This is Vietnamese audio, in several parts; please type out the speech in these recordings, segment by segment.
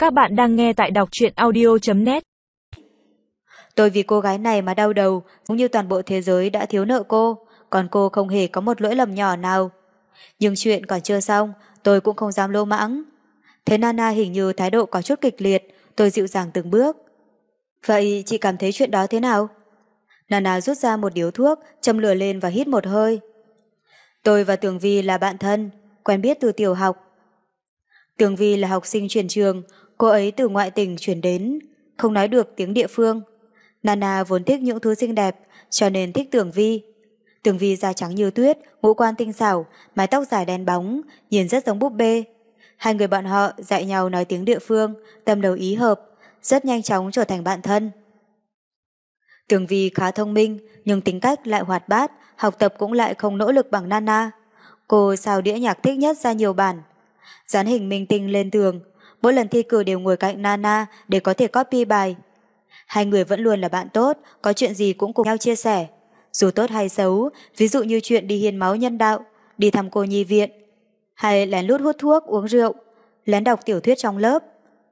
Các bạn đang nghe tại đọc truyện audio.net. Tôi vì cô gái này mà đau đầu, giống như toàn bộ thế giới đã thiếu nợ cô, còn cô không hề có một lỗi lầm nhỏ nào. Nhưng chuyện còn chưa xong, tôi cũng không dám lô mãng. Thấy Nana hình như thái độ có chút kịch liệt, tôi dịu dàng từng bước. Vậy chị cảm thấy chuyện đó thế nào? Nana rút ra một điếu thuốc, châm lửa lên và hít một hơi. Tôi và Tường Vi là bạn thân, quen biết từ tiểu học. Tường Vi là học sinh chuyển trường, cô ấy từ ngoại tỉnh chuyển đến, không nói được tiếng địa phương. Nana vốn thích những thứ xinh đẹp, cho nên thích Tường Vi. Tường Vi da trắng như tuyết, ngũ quan tinh xảo, mái tóc dài đen bóng, nhìn rất giống búp bê. Hai người bọn họ dạy nhau nói tiếng địa phương, tâm đầu ý hợp, rất nhanh chóng trở thành bạn thân. Tường Vi khá thông minh, nhưng tính cách lại hoạt bát, học tập cũng lại không nỗ lực bằng Nana. Cô sao đĩa nhạc thích nhất ra nhiều bản, dán hình minh tinh lên tường, mỗi lần thi cử đều ngồi cạnh Nana để có thể copy bài. Hai người vẫn luôn là bạn tốt, có chuyện gì cũng cùng nhau chia sẻ, dù tốt hay xấu, ví dụ như chuyện đi hiến máu nhân đạo, đi thăm cô nhi viện, hay lén lút hút thuốc, uống rượu, lén đọc tiểu thuyết trong lớp.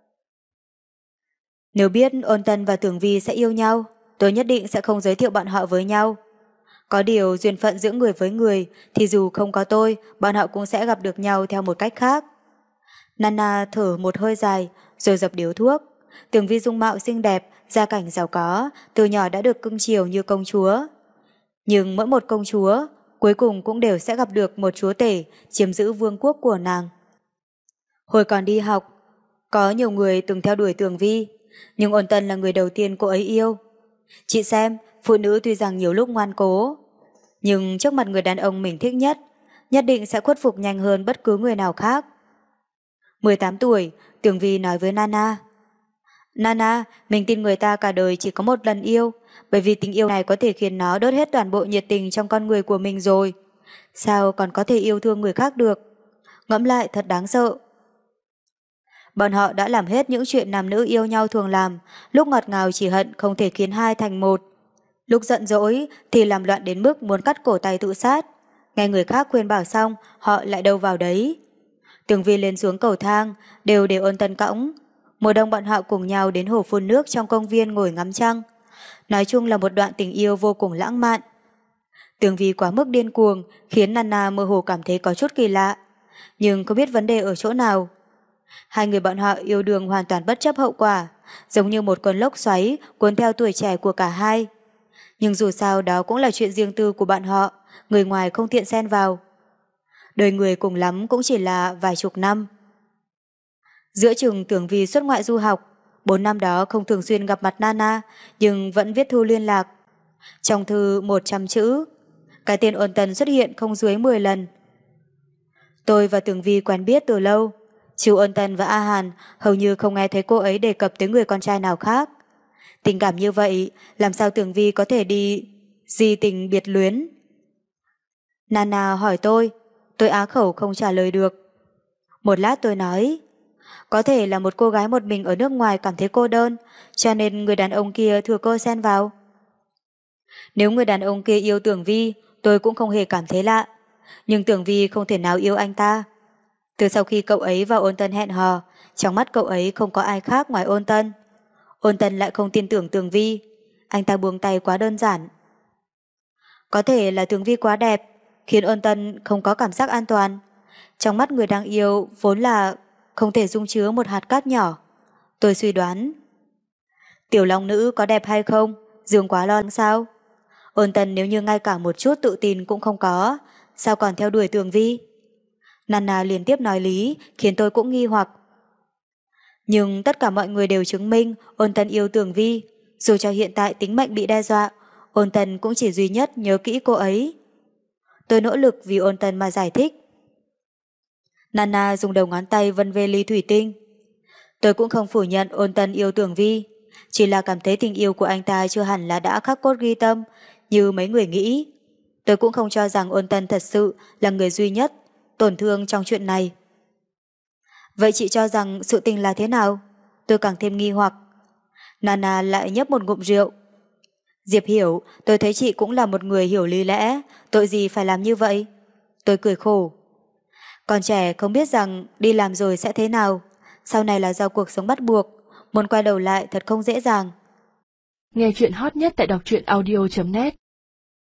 Nếu biết Ôn Tân và Tường Vi sẽ yêu nhau, tôi nhất định sẽ không giới thiệu bọn họ với nhau. Có điều duyên phận giữa người với người thì dù không có tôi, bọn họ cũng sẽ gặp được nhau theo một cách khác. Nana thở một hơi dài, rồi dập điếu thuốc. Tường Vi dung mạo xinh đẹp, gia cảnh giàu có, từ nhỏ đã được cưng chiều như công chúa. Nhưng mỗi một công chúa, cuối cùng cũng đều sẽ gặp được một chúa tể chiếm giữ vương quốc của nàng. Hồi còn đi học, có nhiều người từng theo đuổi Tường Vi, nhưng Ôn Tân là người đầu tiên cô ấy yêu. Chị xem, phụ nữ tuy rằng nhiều lúc ngoan cố, nhưng trước mặt người đàn ông mình thích nhất, nhất định sẽ khuất phục nhanh hơn bất cứ người nào khác. 18 tuổi, Tường Vi nói với Nana. Nana, mình tin người ta cả đời chỉ có một lần yêu, bởi vì tình yêu này có thể khiến nó đốt hết toàn bộ nhiệt tình trong con người của mình rồi. Sao còn có thể yêu thương người khác được? Ngẫm lại thật đáng sợ. Bọn họ đã làm hết những chuyện nam nữ yêu nhau thường làm, lúc ngọt ngào chỉ hận không thể khiến hai thành một. Lúc giận dỗi thì làm loạn đến mức muốn cắt cổ tay tự sát. Nghe người khác khuyên bảo xong, họ lại đâu vào đấy. Tường Vi lên xuống cầu thang, đều để Ôn Tân cõng. Mùa đông bọn họ cùng nhau đến hồ phun nước trong công viên ngồi ngắm trăng. Nói chung là một đoạn tình yêu vô cùng lãng mạn. Tường Vi quá mức điên cuồng, khiến Nana mơ hồ cảm thấy có chút kỳ lạ. Nhưng không biết vấn đề ở chỗ nào. Hai người bọn họ yêu đương hoàn toàn bất chấp hậu quả, giống như một cơn lốc xoáy cuốn theo tuổi trẻ của cả hai. Nhưng dù sao đó cũng là chuyện riêng tư của bọn họ, người ngoài không tiện xen vào. Đời người cùng lắm cũng chỉ là vài chục năm. Giữa chừng Tường Vi xuất ngoại du học, 4 năm đó không thường xuyên gặp mặt Nana, nhưng vẫn viết thư liên lạc. Trong thư 100 chữ, cái tên Ôn Tân xuất hiện không dưới 10 lần. Tôi và Tường Vi quen biết từ lâu, trừ Ôn Tân và A Hàn, hầu như không nghe thấy cô ấy đề cập tới người con trai nào khác. Tình cảm như vậy, làm sao Tường Vi có thể đi di tình biệt luyến? Nana hỏi tôi á khẩu không trả lời được. Một lát tôi nói, có thể là một cô gái một mình ở nước ngoài cảm thấy cô đơn, cho nên người đàn ông kia thừa cơ xen vào. Nếu người đàn ông kia yêu Tường Vi, tôi cũng không hề cảm thấy lạ. Nhưng Tường Vi không thể nào yêu anh ta. Từ sau khi cậu ấy và Ôn Tân hẹn hò, trong mắt cậu ấy không có ai khác ngoài Ôn Tân. Ôn Tân lại không tin tưởng Tường Vi, anh ta buông tay quá đơn giản. Có thể là Tường Vi quá đẹp, khiến Ôn Tân không có cảm giác an toàn. Trong mắt người đang yêu vốn là không thể dung chứa một hạt cát nhỏ. Tôi suy đoán. Tiểu long nữ có đẹp hay không, Dương quá lo lắng sao? Ôn Tân nếu như ngay cả một chút tự tin cũng không có, sao còn theo đuổi Tường Vi? Nana liên tiếp nói lý, khiến tôi cũng nghi hoặc. Nhưng tất cả mọi người đều chứng minh Ôn Tân yêu Tường Vi. Dù cho hiện tại tính mệnh bị đe dọa, Ôn Tân cũng chỉ duy nhất nhớ kỹ cô ấy. Tôi nỗ lực vì Ôn Tân mà giải thích. Nana dùng đầu ngón tay vân về ly thủy tinh. Tôi cũng không phủ nhận Ôn Tân yêu Tường Vi, chỉ là cảm thấy tình yêu của anh ta chưa hẳn là đã khắc cốt ghi tâm như mấy người nghĩ. Tôi cũng không cho rằng Ôn Tân thật sự là người duy nhất tổn thương trong chuyện này. Vậy chị cho rằng sự tình là thế nào? Tôi càng thêm nghi hoặc. Nana lại nhấp một ngụm rượu. Diệp Hiểu, tôi thấy chị cũng là một người hiểu lý lẽ, tội gì phải làm như vậy? Tôi cười khổ. Còn trẻ không biết rằng đi làm rồi sẽ thế nào, sau này là do cuộc sống bắt buộc, muốn quay đầu lại thật không dễ dàng. Nghe chuyện hot nhất tại đọc truyện audio.net